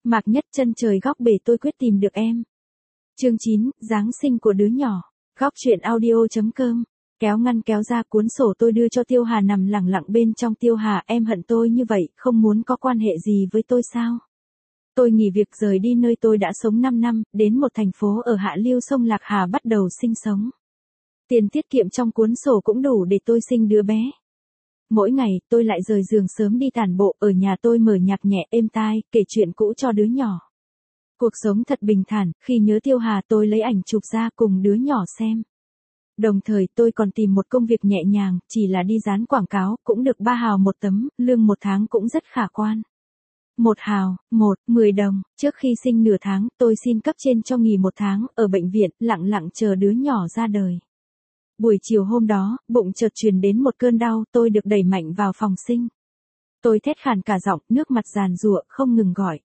Mạc Nhất Chân trời góc bể tôi quyết tìm được em. Chương 9, Giáng sinh của đứa nhỏ. Góc truyện audio.com. Kéo ngăn kéo ra cuốn sổ tôi đưa cho Tiêu Hà nằm lẳng lặng bên trong. Tiêu Hà, em hận tôi như vậy, không muốn có quan hệ gì với tôi sao? Tôi nghỉ việc rời đi nơi tôi đã sống 5 năm, đến một thành phố ở hạ lưu sông Lạc Hà bắt đầu sinh sống. Tiền tiết kiệm trong cuốn sổ cũng đủ để tôi sinh đứa bé. Mỗi ngày, tôi lại rời giường sớm đi tản bộ, ở nhà tôi mở nhạc nhẹ êm tai, kể chuyện cũ cho đứa nhỏ. Cuộc sống thật bình thản, khi nhớ Tiêu Hà tôi lấy ảnh chụp ra cùng đứa nhỏ xem. Đồng thời tôi còn tìm một công việc nhẹ nhàng, chỉ là đi dán quảng cáo, cũng được 3 hào một tấm, lương một tháng cũng rất khả quan. 1 hào, 10 đồng, trước khi sinh nửa tháng, tôi xin cấp trên cho nghỉ 1 tháng, ở bệnh viện, lặng lặng chờ đứa nhỏ ra đời. Buổi chiều hôm đó, bụng chợt truyền đến một cơn đau, tôi được đẩy mạnh vào phòng sinh. Tôi thét khàn cả giọng, nước mặt giàn giụa, không ngừng gọi.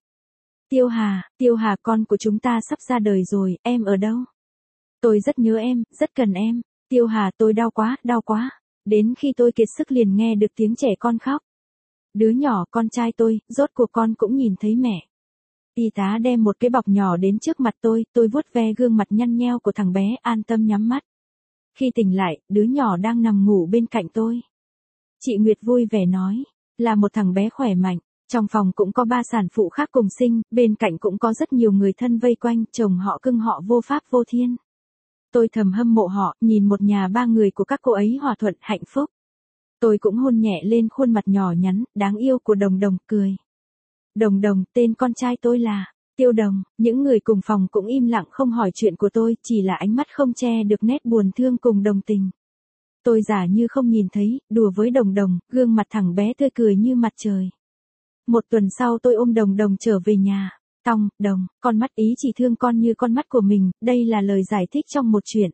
Tiêu Hà con của chúng ta sắp ra đời rồi, em ở đâu? Tôi rất nhớ em, rất cần em. Tiêu Hà tôi đau quá. Đến khi tôi kiệt sức liền nghe được tiếng trẻ con khóc. Đứa nhỏ con trai tôi, rốt cuộc con cũng nhìn thấy mẹ. Y tá đem một cái bọc nhỏ đến trước mặt tôi vuốt ve gương mặt nhăn nheo của thằng bé, an tâm nhắm mắt. Khi tỉnh lại, đứa nhỏ đang nằm ngủ bên cạnh tôi. Chị Nguyệt vui vẻ nói, là một thằng bé khỏe mạnh. Trong phòng cũng có 3 sản phụ khác cùng sinh, bên cạnh cũng có rất nhiều người thân vây quanh, chồng họ cưng họ vô pháp vô thiên. Tôi thầm hâm mộ họ, nhìn một nhà 3 người của các cô ấy hòa thuận, hạnh phúc. Tôi cũng hôn nhẹ lên khuôn mặt nhỏ nhắn, đáng yêu của Đồng Đồng, cười. Đồng Đồng, tên con trai tôi là Tiêu Đồng. Những người cùng phòng cũng im lặng không hỏi chuyện của tôi, chỉ là ánh mắt không che được nét buồn thương cùng đồng tình. Tôi giả như không nhìn thấy, đùa với Đồng Đồng, gương mặt thằng bé tươi cười như mặt trời. 1 tuần sau tôi ôm Đồng Đồng trở về nhà. Đồng, con mắt ý chỉ thương con như con mắt của mình, đây là lời giải thích trong một chuyện.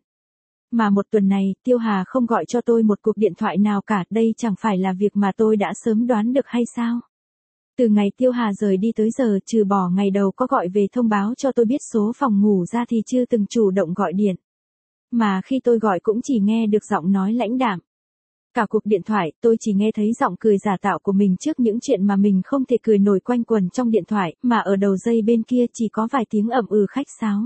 Mà 1 tuần này, Tiêu Hà không gọi cho tôi một cuộc điện thoại nào cả, đây chẳng phải là việc mà tôi đã sớm đoán được hay sao? Từ ngày Tiêu Hà rời đi tới giờ, trừ bỏ ngày đầu có gọi về thông báo cho tôi biết số phòng ngủ ra thì chưa từng chủ động gọi điện. Mà khi tôi gọi cũng chỉ nghe được giọng nói lãnh đạm. Cả cuộc điện thoại, tôi chỉ nghe thấy giọng cười giả tạo của mình trước những chuyện mà mình không thể cười nổi quanh quẩn trong điện thoại, mà ở đầu dây bên kia chỉ có vài tiếng ậm ừ khách sáo.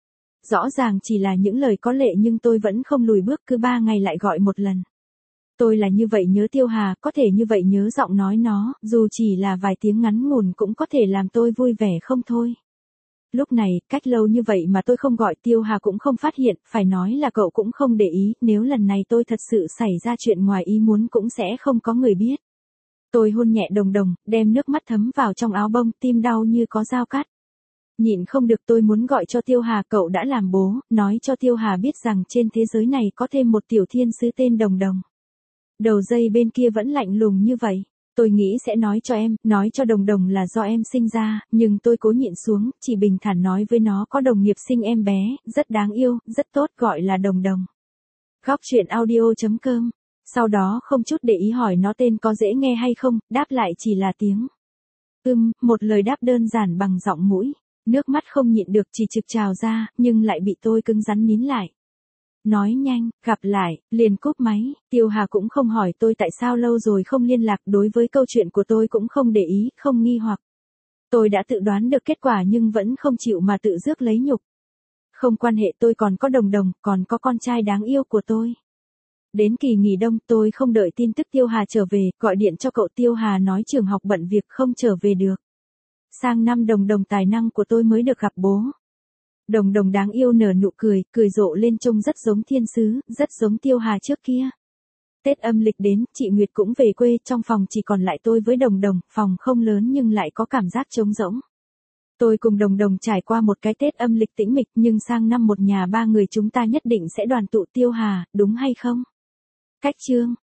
Rõ ràng chỉ là những lời có lệ nhưng tôi vẫn không lùi bước, cứ 3 ngày lại gọi một lần. Tôi là như vậy nhớ Tiêu Hà, có thể như vậy nhớ giọng nói nó, dù chỉ là vài tiếng ngắn ngủn cũng có thể làm tôi vui vẻ không thôi. Lúc này, cách lâu như vậy mà tôi không gọi, Tiêu Hà cũng không phát hiện, phải nói là cậu cũng không để ý, nếu lần này tôi thật sự xảy ra chuyện ngoài ý muốn cũng sẽ không có người biết. Tôi hôn nhẹ Đồng Đồng, đem nước mắt thấm vào trong áo bông, tim đau như có dao cắt. Nhịn không được tôi muốn gọi cho Tiêu Hà, cậu đã làm bố, nói cho Tiêu Hà biết rằng trên thế giới này có thêm một tiểu thiên sứ tên Đồng Đồng. Đầu dây bên kia vẫn lạnh lùng như vậy. Tôi nghĩ sẽ nói cho em, nói cho Đồng Đồng là do em sinh ra, nhưng tôi cố nhịn xuống, chỉ bình thản nói với nó có đồng nghiệp sinh em bé, rất đáng yêu, rất tốt, gọi là Đồng Đồng. Góc truyện audio.com. Sau đó không chút để ý hỏi nó tên có dễ nghe hay không, đáp lại chỉ là tiếng một lời đáp đơn giản bằng giọng mũi. Nước mắt không nhịn được chỉ trực trào ra, nhưng lại bị tôi cứng rắn nín lại. Nói nhanh, gặp lại, liền cúp máy. Tiêu Hà cũng không hỏi tôi tại sao lâu rồi không liên lạc, đối với câu chuyện của tôi cũng không để ý, không nghi hoặc. Tôi đã tự đoán được kết quả nhưng vẫn không chịu mà tự rước lấy nhục. Không quan hệ, tôi còn có Đồng Đồng, còn có con trai đáng yêu của tôi. Đến kỳ nghỉ đông, tôi không đợi tin tức Tiêu Hà trở về, gọi điện cho cậu. Tiêu Hà nói trường học bận việc không trở về được. Sang năm Đồng Đồng tài năng của tôi mới được gặp bố. Đồng Đồng đáng yêu nở nụ cười, cười rộ lên trông rất giống thiên sứ, rất giống Tiêu Hà trước kia. Tết âm lịch đến, chị Nguyệt cũng về quê, trong phòng chỉ còn lại tôi với Đồng Đồng, phòng không lớn nhưng lại có cảm giác trống rỗng. Tôi cùng Đồng Đồng trải qua một cái Tết âm lịch tĩnh mịch, nhưng sang năm một nhà 3 người chúng ta nhất định sẽ đoàn tụ. Tiêu Hà, đúng hay không? Cách chương